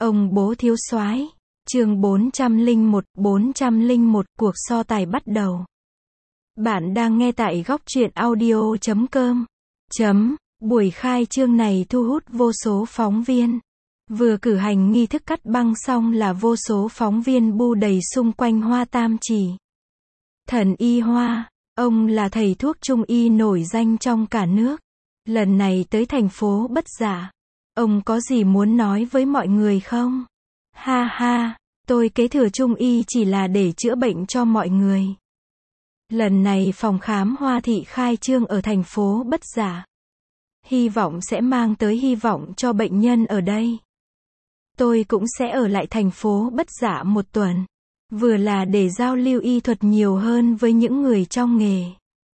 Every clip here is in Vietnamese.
Ông bố thiếu soái. Chương 401, cuộc so tài bắt đầu. Bạn đang nghe tại góc truyện audio.com. Buổi khai trương này thu hút vô số phóng viên. Vừa cử hành nghi thức cắt băng xong là vô số phóng viên bu đầy xung quanh Hoa Tam Chỉ. Thần y Hoa, ông là thầy thuốc trung y nổi danh trong cả nước. Lần này tới thành phố Bất Dạ, ông có gì muốn nói với mọi người không? Ha ha, tôi kế thừa trung y chỉ là để chữa bệnh cho mọi người. Lần này phòng khám Hoa Thị khai trương ở thành phố Bất Dạ. Hy vọng sẽ mang tới hy vọng cho bệnh nhân ở đây. Tôi cũng sẽ ở lại thành phố Bất Dạ một tuần. Vừa là để giao lưu y thuật nhiều hơn với những người trong nghề.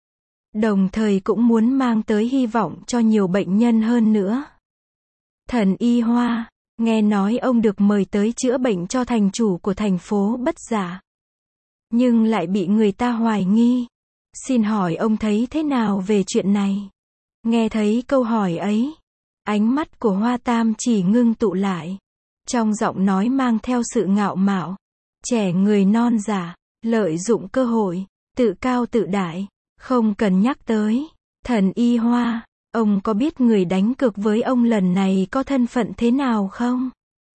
Đồng thời cũng muốn mang tới hy vọng cho nhiều bệnh nhân hơn nữa. Thần y Hoa, nghe nói ông được mời tới chữa bệnh cho thành chủ của thành phố Bất Dạ. Nhưng lại bị người ta hoài nghi. Xin hỏi ông thấy thế nào về chuyện này? Nghe thấy câu hỏi ấy, ánh mắt của Hoa Tam Chỉ ngưng tụ lại. Trong giọng nói mang theo sự ngạo mạn. Trẻ người non dạ, lợi dụng cơ hội, tự cao tự đại, không cần nhắc tới. Thần y Hoa, ông có biết người đánh cược với ông lần này có thân phận thế nào không?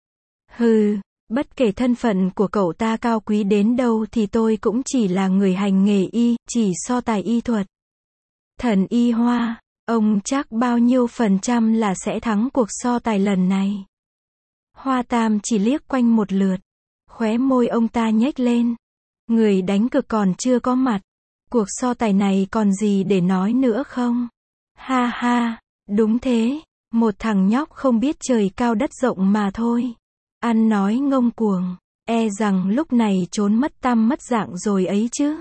Hừ, bất kể thân phận của cậu ta cao quý đến đâu thì tôi cũng chỉ là người hành nghề y, chỉ so tài y thuật. Thần y Hoa, ông chắc bao nhiêu % là sẽ thắng cuộc so tài lần này? Hoa Tam chỉ liếc quanh một lượt. Khóe môi ông ta nhếch lên. Người đánh cược còn chưa có mặt. Cuộc so tài này còn gì để nói nữa không? Ha ha, đúng thế. Một thằng nhóc không biết trời cao đất rộng mà thôi. Ăn nói ngông cuồng. E rằng lúc này trốn mất tăm mất dạng rồi ấy chứ.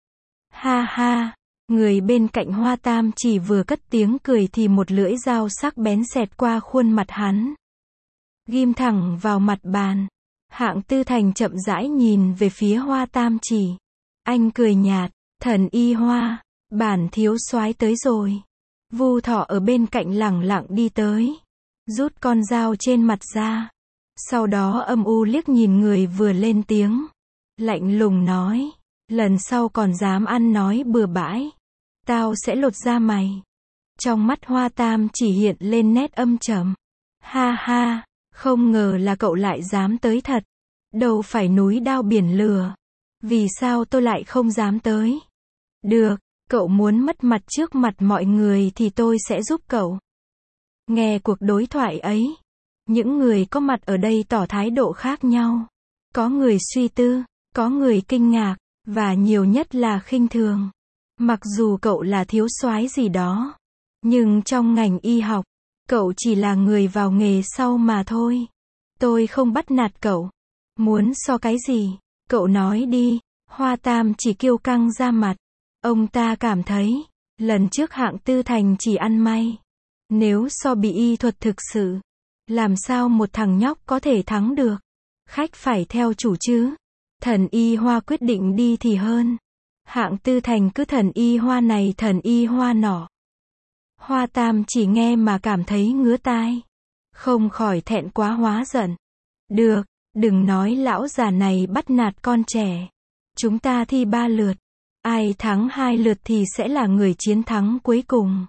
Ha ha. Người bên cạnh Hoa Tam chỉ vừa cất tiếng cười thì một lưỡi dao sắc bén xẹt qua khuôn mặt hắn. Ghim thẳng vào mặt bàn. Hạng Tư Thành chậm rãi nhìn về phía Hoa Tam Chỉ. Anh cười nhạt, thần y Hoa, bản thiếu soái tới rồi. Vu Thọ ở bên cạnh lẳng lặng đi tới. Rút con dao trên mặt ra. Sau đó âm u liếc nhìn người vừa lên tiếng. Lạnh lùng nói, lần sau còn dám ăn nói bừa bãi. Tao sẽ lột da mày. Trong mắt Hoa Tam Chỉ hiện lên nét âm trầm. Ha ha. Không ngờ là cậu lại dám tới thật. Đâu phải núi đao biển lửa. Vì sao tôi lại không dám tới? Được, cậu muốn mất mặt trước mặt mọi người thì tôi sẽ giúp cậu. Nghe cuộc đối thoại ấy, những người có mặt ở đây tỏ thái độ khác nhau. Có người suy tư, có người kinh ngạc, và nhiều nhất là khinh thường. Mặc dù cậu là thiếu soái gì đó, nhưng trong ngành y học, cậu chỉ là người vào nghề sau mà thôi. Tôi không bắt nạt cậu. Muốn so cái gì? Cậu nói đi. Hoa Tam chỉ kiêu căng ra mặt. Ông ta cảm thấy, lần trước Hạng Tư Thành chỉ ăn may. Nếu so bị y thuật thực sự, làm sao một thằng nhóc có thể thắng được? Khách phải theo chủ chứ. Thần y Hoa quyết định đi thì hơn. Hạng Tư Thành cứ thần y Hoa này thần y Hoa nọ. Hoa Tam chỉ nghe mà cảm thấy ngứa tai. Không khỏi thẹn quá hóa giận. Được, đừng nói lão già này bắt nạt con trẻ. Chúng ta thi 3 lượt. Ai thắng 2 lượt thì sẽ là người chiến thắng cuối cùng.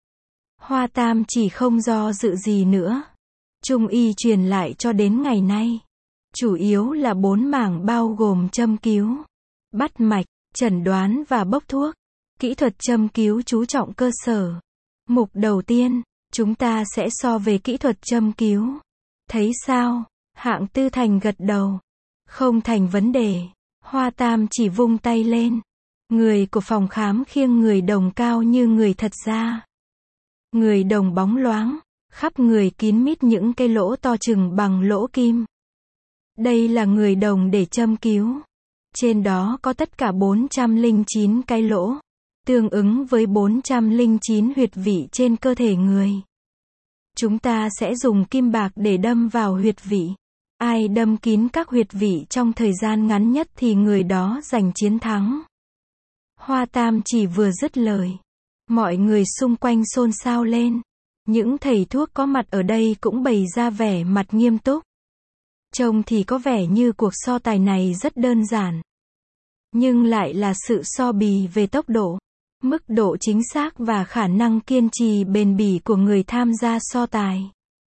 Hoa Tam chỉ không do dự gì nữa. Trung y truyền lại cho đến ngày nay. Chủ yếu là 4 mảng bao gồm châm cứu, bắt mạch, chẩn đoán và bốc thuốc. Kỹ thuật châm cứu chú trọng cơ sở. Mục đầu tiên, chúng ta sẽ so về kỹ thuật châm cứu. Thấy sao? Hạng Tư Thành gật đầu. Không thành vấn đề. Hoa Tam chỉ vung tay lên. Người của phòng khám khiêng người đồng cao như người thật ra. Người đồng bóng loáng, khắp người kín mít những cái lỗ to chừng bằng lỗ kim. Đây là người đồng để châm cứu. Trên đó có tất cả 409 cái lỗ. Tương ứng với 409 huyệt vị trên cơ thể người. Chúng ta sẽ dùng kim bạc để đâm vào huyệt vị. Ai đâm kín các huyệt vị trong thời gian ngắn nhất thì người đó giành chiến thắng. Hoa Tam chỉ vừa dứt lời. Mọi người xung quanh xôn xao lên. Những thầy thuốc có mặt ở đây cũng bày ra vẻ mặt nghiêm túc. Trông thì có vẻ như cuộc so tài này rất đơn giản. Nhưng lại là sự so bì về tốc độ, mức độ chính xác và khả năng kiên trì bền bỉ của người tham gia so tài.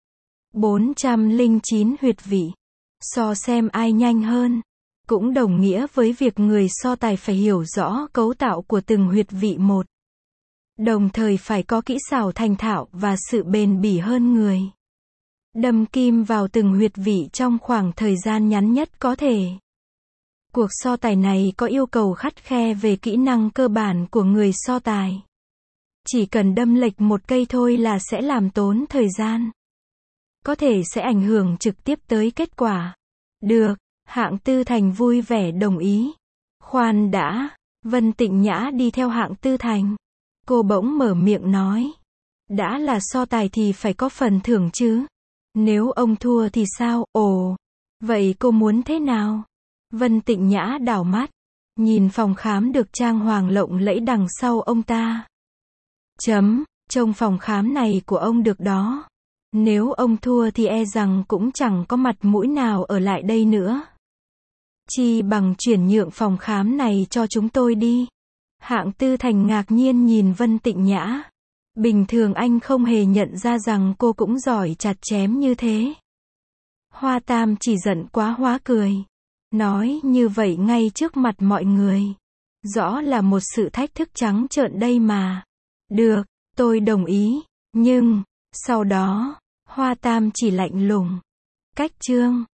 409 huyệt vị. So xem ai nhanh hơn. Cũng đồng nghĩa với việc người so tài phải hiểu rõ cấu tạo của từng huyệt vị một. Đồng thời phải có kỹ xảo thành thạo và sự bền bỉ hơn người. Đâm kim vào từng huyệt vị trong khoảng thời gian ngắn nhất có thể. Cuộc so tài này có yêu cầu khắt khe về kỹ năng cơ bản của người so tài. Chỉ cần đâm lệch một cây thôi là sẽ làm tốn thời gian. Có thể sẽ ảnh hưởng trực tiếp tới kết quả. Được, Hạng Tư Thành vui vẻ đồng ý. Khoan đã, Vân Tịnh Nhã đi theo Hạng Tư Thành. Cô bỗng mở miệng nói. Đã là so tài thì phải có phần thưởng chứ. Nếu ông thua thì sao? Ồ, vậy cô muốn thế nào? Vân Tịnh Nhã đảo mắt, nhìn phòng khám được trang hoàng lộng lẫy đằng sau ông ta. Trông phòng khám này của ông được đó. Nếu ông thua thì e rằng cũng chẳng có mặt mũi nào ở lại đây nữa. Chi bằng chuyển nhượng phòng khám này cho chúng tôi đi. Hạng Tư Thành ngạc nhiên nhìn Vân Tịnh Nhã. Bình thường anh không hề nhận ra rằng cô cũng giỏi chặt chém như thế. Hoa Tam chỉ giận quá hóa cười. Nói như vậy ngay trước mặt mọi người. Rõ là một sự thách thức trắng trợn đây mà. Được, tôi đồng ý. Nhưng, sau đó, Hoa Tam chỉ lạnh lùng. Cách chương